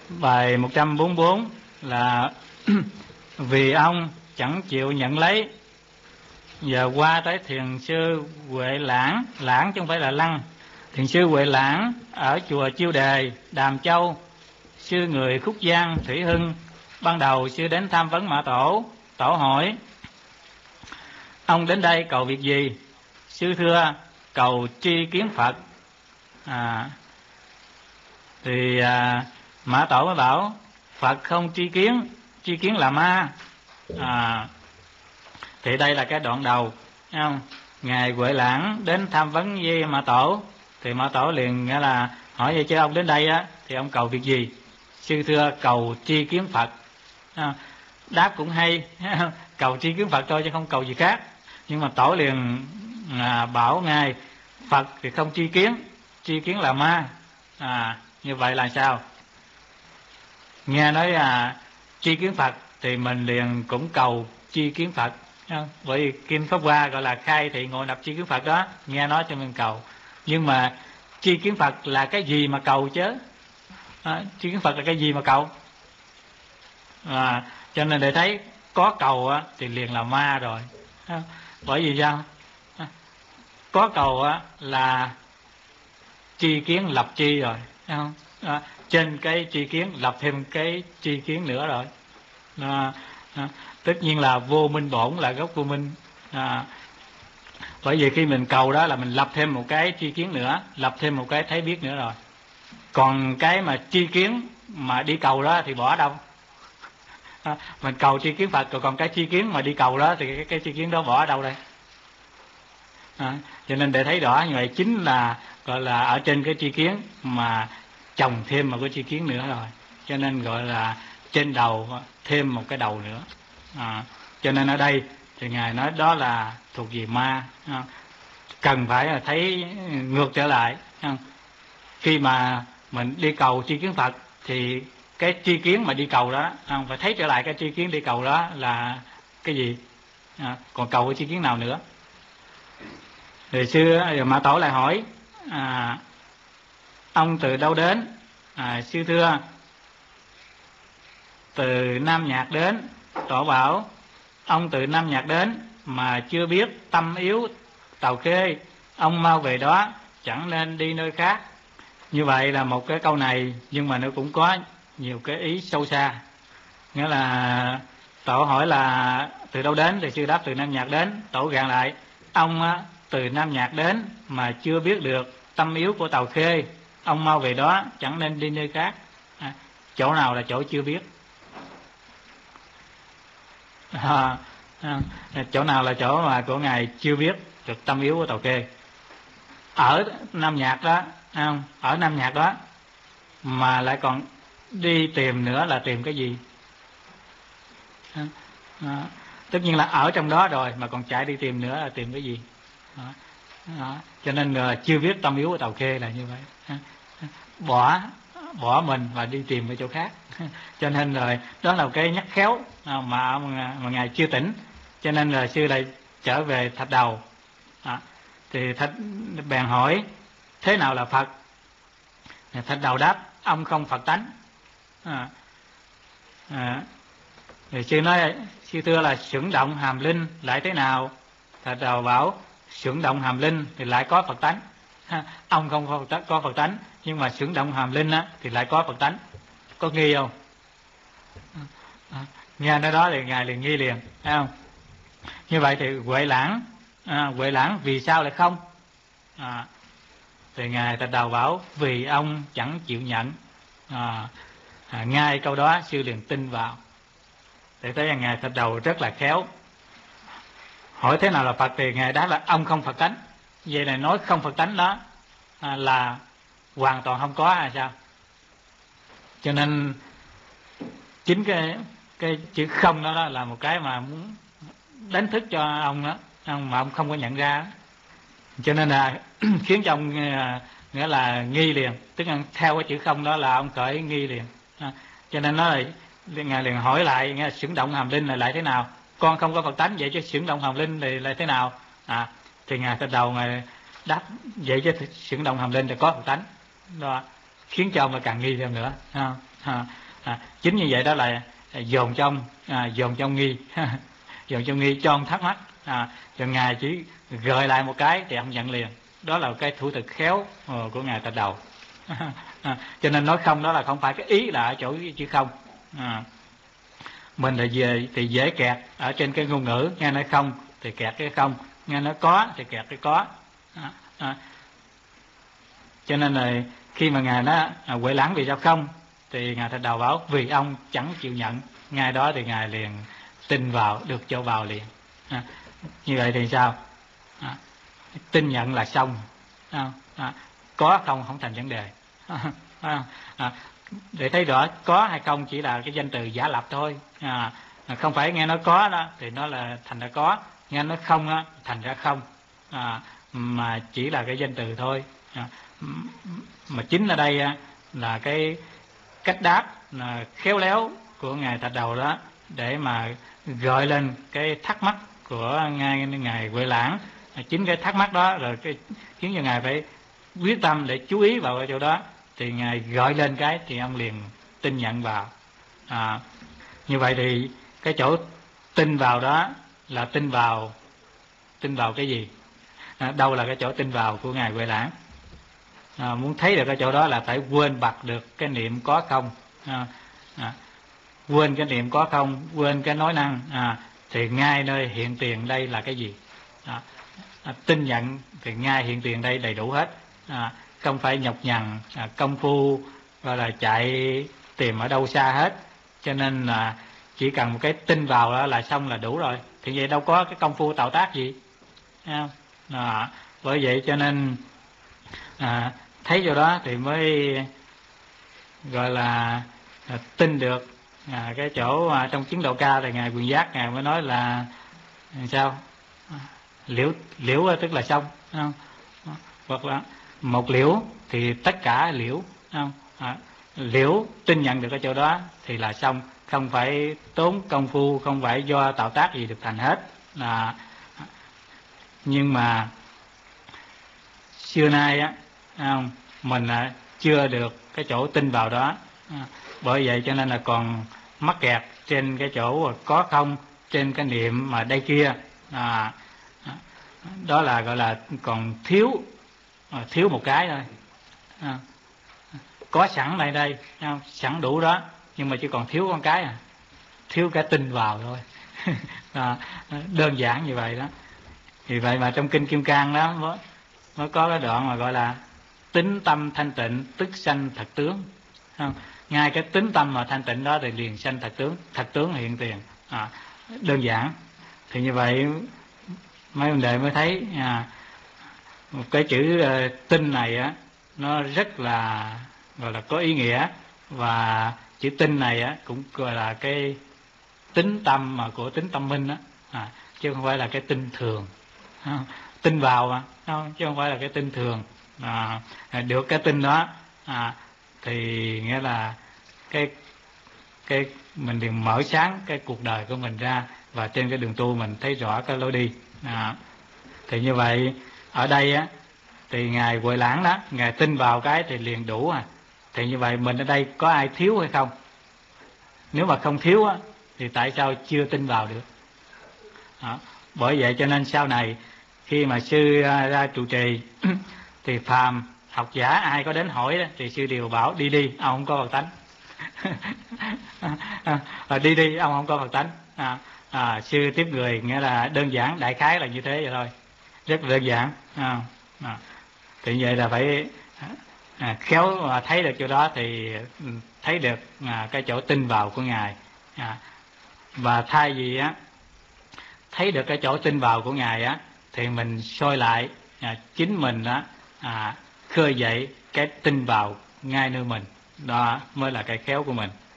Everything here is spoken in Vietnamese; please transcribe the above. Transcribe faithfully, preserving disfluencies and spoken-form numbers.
Bài một trăm bốn mươi bốn là vì ông chẳng chịu nhận lấy. Giờ qua tới thiền sư Huệ Lãng, Lãng chứ không phải là Lăng. Thiền sư Huệ Lãng ở chùa Chiêu Đề, Đàm Châu. Sư người Khúc Giang, Thủy Hưng. Ban đầu sư đến tham vấn Mã Tổ. Tổ hỏi: ông đến đây cầu việc gì? Sư thưa: cầu tri kiến Phật. à, Thì à, Mã Tổ mới bảo: Phật không tri kiến, tri kiến là ma. à, Thì đây là cái đoạn đầu, thấy không? Ngài Huệ Lãng đến tham vấn với Mã Tổ, thì Mã Tổ liền nghĩa là hỏi: vậy chứ ông đến đây á thì ông cầu việc gì? Sư thưa: cầu tri kiến Phật. à, Đáp cũng hay, cầu tri kiến Phật thôi chứ không cầu gì khác. Nhưng mà Tổ liền à, bảo Ngài: Phật thì không tri kiến, tri kiến là ma. à, Như vậy là sao? Nghe nói à, tri kiến Phật thì mình liền cũng cầu tri kiến Phật. Bởi vì Kim Pháp Hoa gọi là khai thị ngộ nhập tri kiến Phật đó, nghe nói cho mình cầu. Nhưng mà tri kiến Phật là cái gì mà cầu chứ? à, Tri kiến Phật là cái gì mà cầu? à, Cho nên để thấy có cầu á, thì liền là ma rồi. à, Bởi vì sao? à, Có cầu á, là tri kiến lập tri rồi, thấy không? À, trên cái tri kiến lập thêm cái tri kiến nữa rồi. à, à, Tất nhiên là vô minh bổn là gốc vô minh. à, Bởi vì khi mình cầu đó là mình lập thêm một cái tri kiến nữa, lập thêm một cái thấy biết nữa rồi. Còn cái mà tri kiến mà đi cầu đó thì bỏ đâu? à, Mình cầu tri kiến Phật, rồi còn cái tri kiến mà đi cầu đó thì cái, cái tri kiến đó bỏ ở đâu đây? à, Cho nên để thấy rõ như vậy chính là gọi là ở trên cái tri kiến mà chồng thêm một cái tri kiến nữa rồi. Cho nên gọi là trên đầu thêm một cái đầu nữa. à, Cho nên ở đây thì Ngài nói đó là thuộc về ma. à, Cần phải thấy ngược trở lại. à, Khi mà mình đi cầu tri kiến Phật thì cái tri kiến mà đi cầu đó à, phải thấy trở lại cái tri kiến đi cầu đó là cái gì. à, Còn cầu cái tri kiến nào nữa? Thì sư Mã Tổ lại hỏi: à, ông từ đâu đến? à, Sư thưa: từ Nam Nhạc đến. Tổ bảo: ông từ Nam Nhạc đến mà chưa biết tâm yếu Tàu Khê, ông mau về đó, chẳng nên đi nơi khác. Như vậy là một cái câu này, nhưng mà nó cũng có nhiều cái ý sâu xa. Nghĩa là Tổ hỏi là từ đâu đến, thì sư đáp từ Nam Nhạc đến. Tổ gạn lại: ông á, từ Nam Nhạc đến mà chưa biết được tâm yếu của Tàu Khê, ông mau về đó, chẳng nên đi nơi khác. à, Chỗ nào là chỗ chưa biết? à, à, Chỗ nào là chỗ mà của Ngài chưa biết được tâm yếu của Tàu Khê? Ở Nam Nhạc đó, không? Ở Nam Nhạc đó mà lại còn đi tìm nữa là tìm cái gì? à, à, Tất nhiên là ở trong đó rồi mà còn chạy đi tìm nữa là tìm cái gì? à, à, Cho nên là chưa biết tâm yếu của Tàu Khê là như vậy. à, Bỏ bỏ mình và đi tìm ở chỗ khác. Cho nên rồi đó là một cái nhắc khéo mà mà Ngài chưa tỉnh. Cho nên là sư lại trở về Thạch Đầu. à, Thì Thạch bèn hỏi: thế nào là Phật? Thạch Đầu đáp: ông không Phật tánh. à, à, Thì sư nói: sư thưa là xưởng động hàm linh lại thế nào? Thạch Đầu bảo: xưởng động hàm linh thì lại có Phật tánh. Ông không có Phật tánh, nhưng mà xưởng động hàm linh á, thì lại có Phật tánh. Có nghi không? à, Nghe nói đó thì Ngài liền nghi liền, thấy không? Như vậy thì Huệ Lãng à, Huệ Lãng vì sao lại không? à, Thì Ngài Thạch Đầu bảo: vì ông chẳng chịu nhận. à, à, Ngay câu đó sư liền tin vào. Để thấy Ngài Thạch Đầu rất là khéo. Hỏi thế nào là Phật thì Ngài đáp là ông không Phật tánh. Vậy này nói không Phật tánh đó à, là hoàn toàn không có hay sao? Cho nên chính cái cái chữ không đó, đó là một cái mà muốn đánh thức cho ông đó, ông mà ông không có nhận ra. Cho nên là khiến cho ông nghĩa là nghi liền, tức là theo cái chữ không đó là ông khởi nghi liền. à, Cho nên nó là Ngài liền hỏi lại: nghe xưởng động hàm linh là lại thế nào? Con không có Phật tánh, vậy chứ xưởng động hàm linh thì lại thế nào? à, Thì Ngài Thạch Đầu Ngài đáp: vậy chứ xưởng động hàm linh thì có Phật tánh đó, khiến cho ông là càng nghi thêm nữa. à. à, à, chính như vậy đó là dồn trong à, dồn trong nghi dồn trong nghi cho ông thắc mắc, à, rồi ngài chỉ gợi lại một cái thì ông nhận liền. Đó là cái thủ thuật khéo của ngài Thạch Đầu. À, cho nên nói không đó là không phải cái ý là ở chỗ chữ không. À, mình là về thì dễ kẹt ở trên cái ngôn ngữ, nghe nói không thì kẹt cái không, nghe nói có thì kẹt cái có. À, à, cho nên là khi mà ngài nói à, Huệ Lãng vì sao không, thì ngài Thạch Đầu bảo vì ông chẳng chịu nhận. Ngay đó thì ngài liền tin vào, được cho vào liền. À, như vậy thì sao? À, tin nhận là xong. À, à, có không không thành vấn đề. À, à, để thấy rõ có hay không chỉ là cái danh từ giả lập thôi. À, không phải nghe nói có đó thì nó là thành ra có, nghe nói không đó, thành ra không. À, mà chỉ là cái danh từ thôi. À, mà chính ở đây là cái cách đáp là khéo léo của ngài Thạch Đầu đó, để mà gợi lên cái thắc mắc của ngài ngài Huệ Lãng. Chính cái thắc mắc đó rồi cái khiến cho ngài phải quyết tâm để chú ý vào cái chỗ đó, thì ngài gợi lên cái thì ông liền tin nhận vào. À, như vậy thì cái chỗ tin vào đó là tin vào tin vào cái gì? À, đâu là cái chỗ tin vào của ngài Huệ Lãng? À, muốn thấy được cái chỗ đó là phải quên bặt được cái niệm có không. À, à, quên cái niệm có không, quên cái nói năng, à, thì ngay nơi hiện tiền đây là cái gì? À, à, tin nhận thì ngay hiện tiền đây đầy đủ hết. À, không phải nhọc nhằn à, công phu gọi là chạy tìm ở đâu xa hết. Cho nên là chỉ cần một cái tin vào đó là xong là đủ rồi. Thì vậy đâu có cái công phu tạo tác gì. À, bởi vậy cho nên à, thấy vô đó thì mới gọi là à, tin được. À, cái chỗ à, trong chứng độ ca thì ngài Quyền Giác ngài mới nói là sao? À, liễu liễu tức là xong, không? Hoặc là một liễu thì tất cả liễu, không? À, liễu tin nhận được cái chỗ đó thì là xong, không phải tốn công phu, không phải do tạo tác gì được thành hết. À, nhưng mà xưa nay á, không, mình à, chưa được cái chỗ tin vào đó. À, bởi vậy cho nên là còn mắc kẹt trên cái chỗ có không, trên cái niệm mà đây kia. À, đó là gọi là còn thiếu à, thiếu một cái thôi. À, có sẵn tại đây, không? Sẵn đủ đó, nhưng mà chỉ còn thiếu con cái à, thiếu cái tin vào thôi. À, đơn giản như vậy đó. Vì vậy mà trong kinh Kim Cang đó mới, mới có cái đoạn mà gọi là tính tâm thanh tịnh tức sanh thật tướng. Không? Ngay cái tính tâm mà thanh tịnh đó thì liền sanh thật tướng, thật tướng hiện tiền. À, đơn giản. Thì như vậy mấy vấn đề mới thấy à, một cái chữ uh, tin này á, nó rất là gọi là có ý nghĩa. Và chữ tin này á cũng gọi là cái tính tâm mà của tính tâm minh á, à, chứ không phải là cái tin thường. Không? Tin vào mà, không? Chứ không phải là cái tin thường. À, được cái tin đó à, thì nghĩa là cái cái mình liền mở sáng cái cuộc đời của mình ra, và trên cái đường tu mình thấy rõ cái lối đi. À, thì như vậy ở đây á thì ngài Huệ Lãng đó, ngài tin vào cái thì liền đủ. À, thì như vậy mình ở đây có ai thiếu hay không? Nếu mà không thiếu á thì tại sao chưa tin vào được? Đó. Bởi vậy cho nên sau này khi mà sư ra trụ trì thì phàm học giả ai có đến hỏi đó, thì sư đều bảo đi đi, ông không có Phật tánh. À, đi đi, ông không có Phật tánh. À, à, sư tiếp người nghĩa là đơn giản, đại khái là như thế vậy thôi, rất đơn giản. À, à, thì vậy là phải à, khéo mà thấy được chỗ đó thì thấy được à, cái chỗ tin vào của ngài. À, và thay vì á thấy được cái chỗ tin vào của ngài á thì mình soi lại à, chính mình á à, khơi dậy cái tin vào ngay nơi mình, đó mới là cái khéo của mình.